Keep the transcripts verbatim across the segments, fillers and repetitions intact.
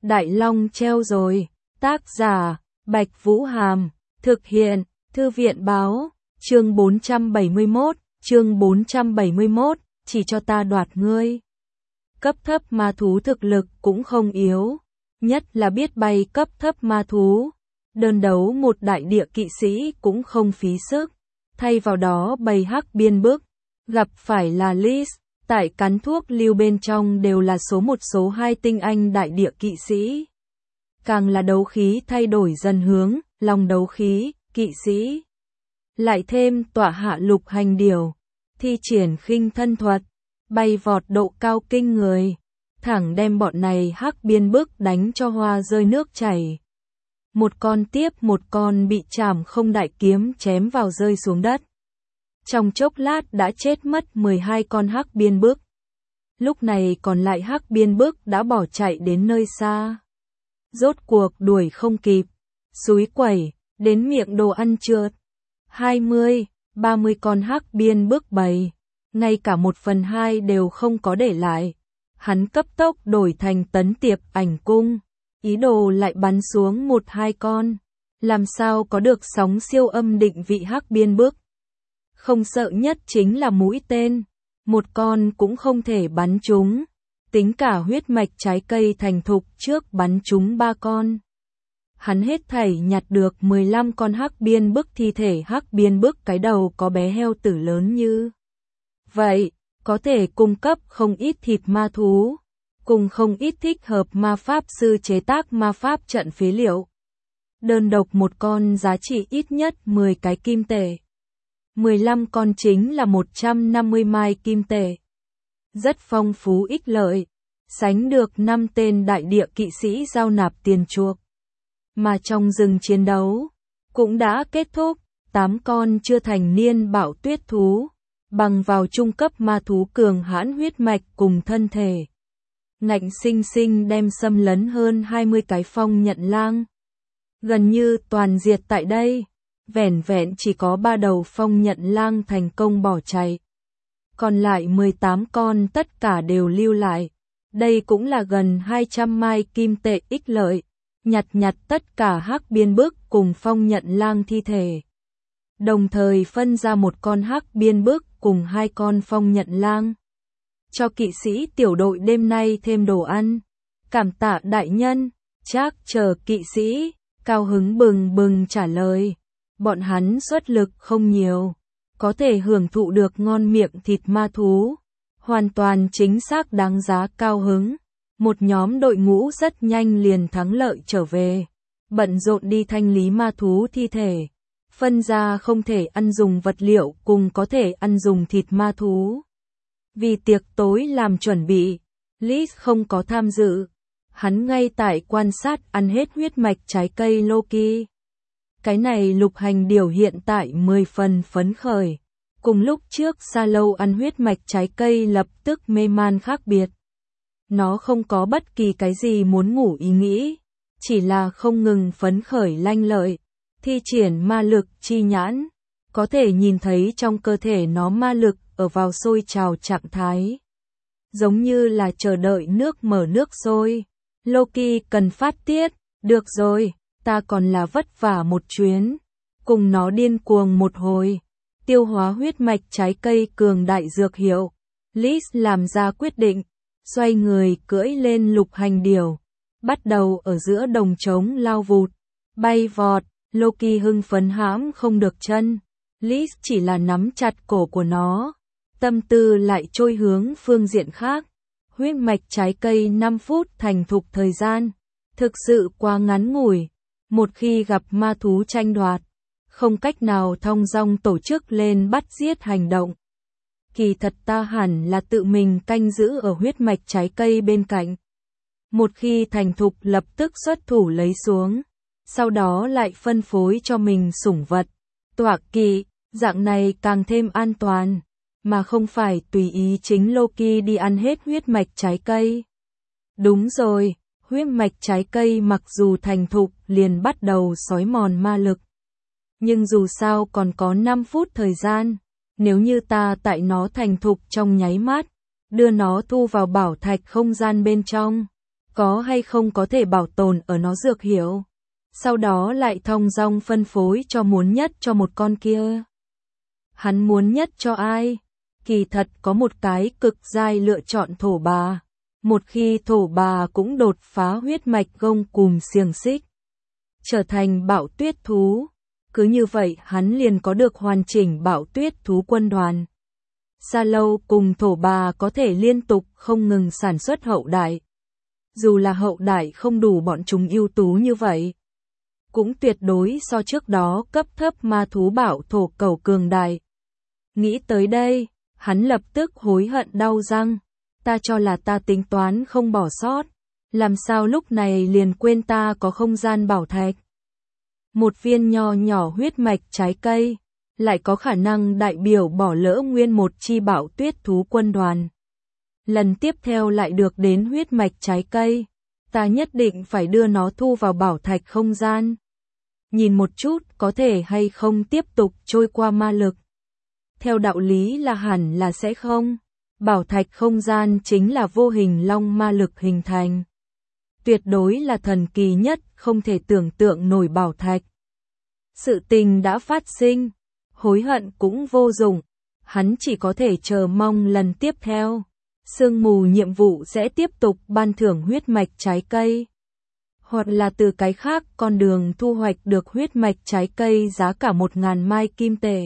Đại Long treo rồi. Tác giả, Bạch Vũ Hàm. Thực hiện, Thư viện Báo. Chương bốn trăm bảy mươi mốt, chương bốn trăm bảy mươi mốt, chỉ cho ta đoạt ngươi. Cấp thấp ma thú thực lực cũng không yếu, nhất là biết bay cấp thấp ma thú. Đơn đấu một đại địa kỵ sĩ cũng không phí sức, thay vào đó bầy hắc biên bức, gặp phải là Lis, tại cắn thuốc lưu bên trong đều là số một số hai tinh anh đại địa kỵ sĩ. Càng là đấu khí thay đổi dần hướng, lòng đấu khí, kỵ sĩ. Lại thêm tọa hạ lục hành điểu, thi triển khinh thân thuật, bay vọt độ cao kinh người, thẳng đem bọn này hắc biên bức đánh cho hoa rơi nước chảy. Một con tiếp một con bị chảm không đại kiếm chém vào rơi xuống đất. Trong chốc lát đã chết mất mười hai con hắc biên bức. Lúc này còn lại hắc biên bức đã bỏ chạy đến nơi xa. Rốt cuộc đuổi không kịp, xúi quẩy, đến miệng đồ ăn trượt. hai mươi, ba mươi con hắc biên bức bầy, ngay cả một phần hai đều không có để lại. Hắn cấp tốc đổi thành tấn tiệp ảnh cung, ý đồ lại bắn xuống một hai con. Làm sao có được sóng siêu âm định vị hắc biên bức. Không sợ nhất chính là mũi tên, một con cũng không thể bắn trúng. Tính cả huyết mạch trái cây thành thục trước bắn trúng ba con. Hắn hết thảy nhặt được mười lăm con hắc biên bức thi thể hắc biên bức cái đầu có bé heo tử lớn như vậy, có thể cung cấp không ít thịt ma thú, cùng không ít thích hợp ma pháp sư chế tác ma pháp trận phế liệu. Đơn độc một con giá trị ít nhất mười cái kim tệ. mười lăm con chính là một trăm năm mươi mai kim tệ. Rất phong phú ích lợi, sánh được năm tên đại địa kỵ sĩ giao nạp tiền chuộc. Mà trong rừng chiến đấu, cũng đã kết thúc, tám con chưa thành niên bạo tuyết thú, bằng vào trung cấp ma thú cường hãn huyết mạch cùng thân thể. Ngạnh sinh sinh đem xâm lấn hơn hai mươi cái phong nhận lang. Gần như toàn diệt tại đây, vẻn vẹn chỉ có ba đầu phong nhận lang thành công bỏ chạy. Còn lại mười tám con tất cả đều lưu lại. Đây cũng là gần hai trăm mai kim tệ ích lợi. Nhặt nhặt tất cả hắc biên bức cùng phong nhận lang thi thể. Đồng thời phân ra một con hắc biên bức cùng hai con phong nhận lang. Cho kỵ sĩ tiểu đội đêm nay thêm đồ ăn. Cảm tạ đại nhân, Trác chờ kỵ sĩ, cao hứng bừng bừng trả lời. Bọn hắn xuất lực không nhiều, có thể hưởng thụ được ngon miệng thịt ma thú. Hoàn toàn chính xác đáng giá cao hứng. Một nhóm đội ngũ rất nhanh liền thắng lợi trở về, bận rộn đi thanh lý ma thú thi thể, phân ra không thể ăn dùng vật liệu cùng có thể ăn dùng thịt ma thú. Vì tiệc tối làm chuẩn bị, Lis không có tham dự, hắn ngay tại quan sát ăn hết huyết mạch trái cây Loki. Cái này lục hành điểu hiện tại mười phần phấn khởi, cùng lúc trước xa lâu ăn huyết mạch trái cây lập tức mê man khác biệt. Nó không có bất kỳ cái gì muốn ngủ ý nghĩ, chỉ là không ngừng phấn khởi lanh lợi, thi triển ma lực chi nhãn, có thể nhìn thấy trong cơ thể nó ma lực ở vào sôi trào trạng thái. Giống như là chờ đợi nước mở nước sôi. Loki cần phát tiết, được rồi, ta còn là vất vả một chuyến, cùng nó điên cuồng một hồi, tiêu hóa huyết mạch trái cây cường đại dược hiệu. Lis làm ra quyết định. Xoay người cưỡi lên lục hành điểu, bắt đầu ở giữa đồng trống lao vụt, bay vọt. Loki hưng phấn hãm không được chân, Lis chỉ là nắm chặt cổ của nó, tâm tư lại trôi hướng phương diện khác. Huyết mạch trái cây năm phút thành thục thời gian, thực sự quá ngắn ngủi, một khi gặp ma thú tranh đoạt, không cách nào thong dong tổ chức lên bắt giết hành động. Kỳ thật ta hẳn là tự mình canh giữ ở huyết mạch trái cây bên cạnh. Một khi thành thục lập tức xuất thủ lấy xuống, sau đó lại phân phối cho mình sủng vật, tọa kỵ, dạng này càng thêm an toàn, mà không phải tùy ý chính Loki đi ăn hết huyết mạch trái cây. Đúng rồi, huyết mạch trái cây mặc dù thành thục liền bắt đầu xói mòn ma lực. Nhưng dù sao còn có năm phút thời gian. Nếu như ta tại nó thành thục trong nháy mắt, đưa nó thu vào bảo thạch không gian bên trong, có hay không có thể bảo tồn ở nó dược hiệu. Sau đó lại thong dong phân phối cho muốn nhất cho một con kia. Hắn muốn nhất cho ai? Kỳ thật có một cái cực giai lựa chọn thổ bà. Một khi thổ bà cũng đột phá huyết mạch gông cùm xiềng xích, trở thành bạo tuyết thú. Cứ như vậy hắn liền có được hoàn chỉnh bạo tuyết thú quân đoàn. Sa Lâu cùng thổ bà có thể liên tục không ngừng sản xuất hậu đại. Dù là hậu đại không đủ bọn chúng ưu tú như vậy, cũng tuyệt đối so trước đó cấp thấp ma thú bạo thổ cầu cường đại. Nghĩ tới đây, hắn lập tức hối hận đau răng. Ta cho là ta tính toán không bỏ sót. Làm sao lúc này liền quên ta có không gian bảo thạch. Một viên nho nhỏ huyết mạch trái cây, lại có khả năng đại biểu bỏ lỡ nguyên một chi bạo tuyết thú quân đoàn. Lần tiếp theo lại được đến huyết mạch trái cây, ta nhất định phải đưa nó thu vào bảo thạch không gian. Nhìn một chút có thể hay không tiếp tục trôi qua ma lực. Theo đạo lý là hẳn là sẽ không. Bảo thạch không gian chính là vô hình long ma lực hình thành. Tuyệt đối là thần kỳ nhất, không thể tưởng tượng nổi bảo thạch. Sự tình đã phát sinh, hối hận cũng vô dụng, hắn chỉ có thể chờ mong lần tiếp theo. Sương mù nhiệm vụ sẽ tiếp tục ban thưởng huyết mạch trái cây. Hoặc là từ cái khác con đường thu hoạch được huyết mạch trái cây giá cả một ngàn mai kim tệ.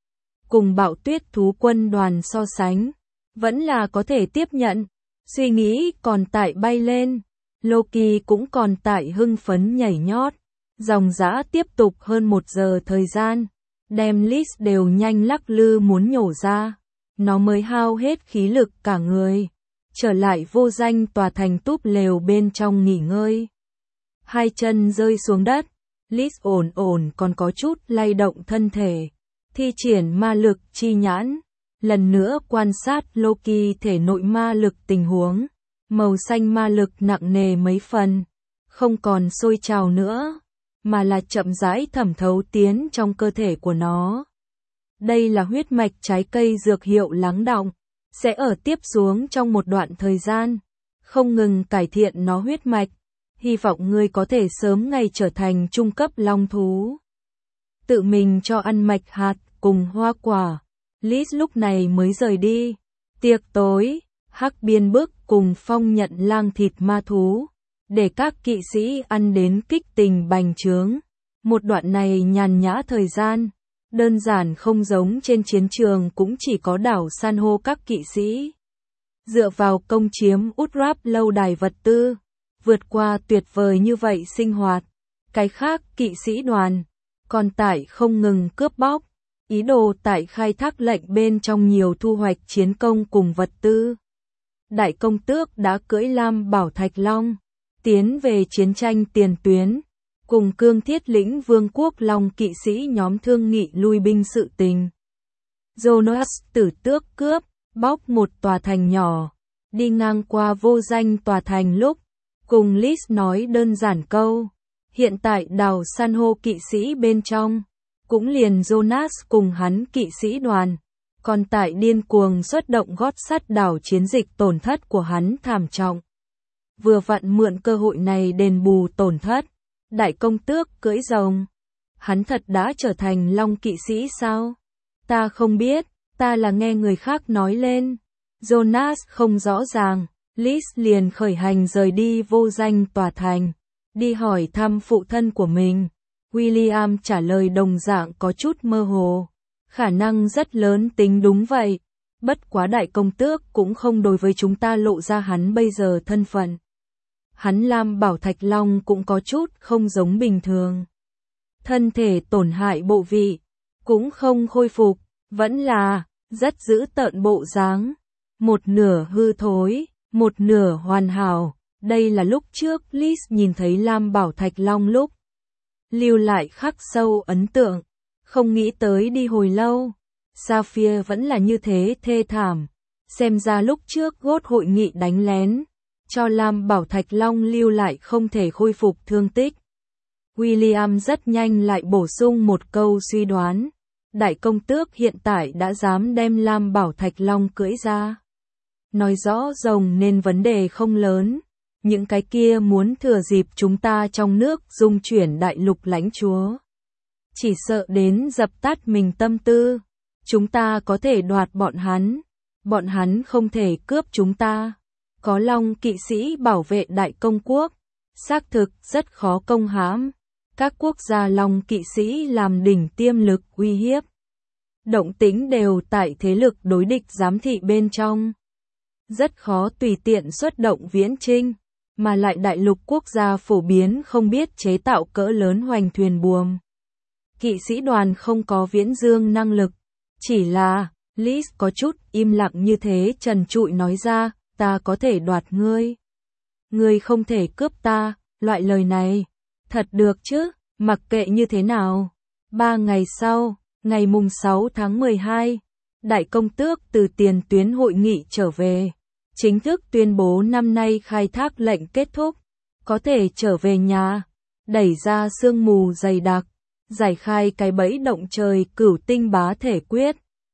Cùng bạo tuyết thú quân đoàn so sánh, vẫn là có thể tiếp nhận. Suy nghĩ còn tại bay lên, Loki cũng còn tại hưng phấn nhảy nhót. Dòng dã tiếp tục hơn một giờ thời gian, đem list đều nhanh lắc lư muốn nhổ ra. Nó mới hao hết khí lực cả người, trở lại vô danh tòa thành túp lều bên trong nghỉ ngơi. Hai chân rơi xuống đất, list ổn ổn còn có chút lay động thân thể, thi triển ma lực chi nhãn. Lần nữa quan sát Loki thể nội ma lực tình huống, màu xanh ma lực nặng nề mấy phần, không còn sôi trào nữa, mà là chậm rãi thẩm thấu tiến trong cơ thể của nó. Đây là huyết mạch trái cây dược hiệu lắng đọng, sẽ ở tiếp xuống trong một đoạn thời gian, không ngừng cải thiện nó huyết mạch. Hy vọng ngươi có thể sớm ngày trở thành trung cấp long thú. Tự mình cho ăn mạch hạt cùng hoa quả. Liz lúc này mới rời đi. Tiệc tối, Hắc Biên Bức cùng Phong nhận lang thịt ma thú, để các kỵ sĩ ăn đến kích tình bành trướng. Một đoạn này nhàn nhã thời gian, đơn giản không giống trên chiến trường cũng chỉ có đảo san hô các kỵ sĩ. Dựa vào công chiếm Utrap lâu đài vật tư, vượt qua tuyệt vời như vậy sinh hoạt. Cái khác kỵ sĩ đoàn, còn tại không ngừng cướp bóc. Ý đồ tại khai thác lệnh bên trong nhiều thu hoạch chiến công cùng vật tư. Đại công tước đã cưỡi lam bảo thạch long, tiến về chiến tranh tiền tuyến, cùng cương thiết lĩnh vương quốc long kỵ sĩ nhóm thương nghị lui binh sự tình. Jonas tử tước cướp, bóc một tòa thành nhỏ, đi ngang qua vô danh tòa thành lúc, cùng Liz nói đơn giản câu, hiện tại đào san hô kỵ sĩ bên trong. Cũng liền Jonas cùng hắn kỵ sĩ đoàn, còn tại điên cuồng xuất động gót sắt đảo chiến dịch tổn thất của hắn thảm trọng. Vừa vặn mượn cơ hội này đền bù tổn thất, đại công tước cưỡi rồng. Hắn thật đã trở thành long kỵ sĩ sao? Ta không biết, ta là nghe người khác nói lên. Jonas không rõ ràng, Liz liền khởi hành rời đi vô danh tòa thành, đi hỏi thăm phụ thân của mình. William trả lời đồng dạng có chút mơ hồ. Khả năng rất lớn tính đúng vậy. Bất quá đại công tước cũng không đối với chúng ta lộ ra hắn bây giờ thân phận. Hắn lam bảo thạch long cũng có chút không giống bình thường. Thân thể tổn hại bộ vị, cũng không khôi phục, vẫn là rất giữ tợn bộ dáng. Một nửa hư thối, một nửa hoàn hảo. Đây là lúc trước Liz nhìn thấy lam bảo thạch long lúc lưu lại khắc sâu ấn tượng, không nghĩ tới đi hồi lâu, Sapphire vẫn là như thế thê thảm, xem ra lúc trước gốt hội nghị đánh lén, cho Lam Bảo Thạch Long lưu lại không thể khôi phục thương tích. William rất nhanh lại bổ sung một câu suy đoán, đại công tước hiện tại đã dám đem Lam Bảo Thạch Long cưỡi ra. Nói rõ rồng nên vấn đề không lớn, những cái kia muốn thừa dịp chúng ta trong nước dung chuyển đại lục lãnh chúa. Chỉ sợ đến dập tắt mình tâm tư, chúng ta có thể đoạt bọn hắn, bọn hắn không thể cướp chúng ta. Có Long kỵ sĩ bảo vệ đại công quốc, xác thực rất khó công hãm. Các quốc gia Long kỵ sĩ làm đỉnh tiêm lực uy hiếp. Động tĩnh đều tại thế lực đối địch giám thị bên trong. Rất khó tùy tiện xuất động viễn chinh, mà lại đại lục quốc gia phổ biến không biết chế tạo cỡ lớn hoành thuyền buồm. Kỵ sĩ đoàn không có viễn dương năng lực, chỉ là, Liz có chút im lặng như thế trần trụi nói ra, ta có thể đoạt ngươi. Ngươi không thể cướp ta, loại lời này, thật được chứ, mặc kệ như thế nào. Ba ngày sau, ngày mùng sáu tháng mười hai, đại công tước từ tiền tuyến hội nghị trở về, chính thức tuyên bố năm nay khai thác lệnh kết thúc, có thể trở về nhà, đẩy ra sương mù dày đặc, giải khai cái bẫy động trời cửu tinh bá thể quyết.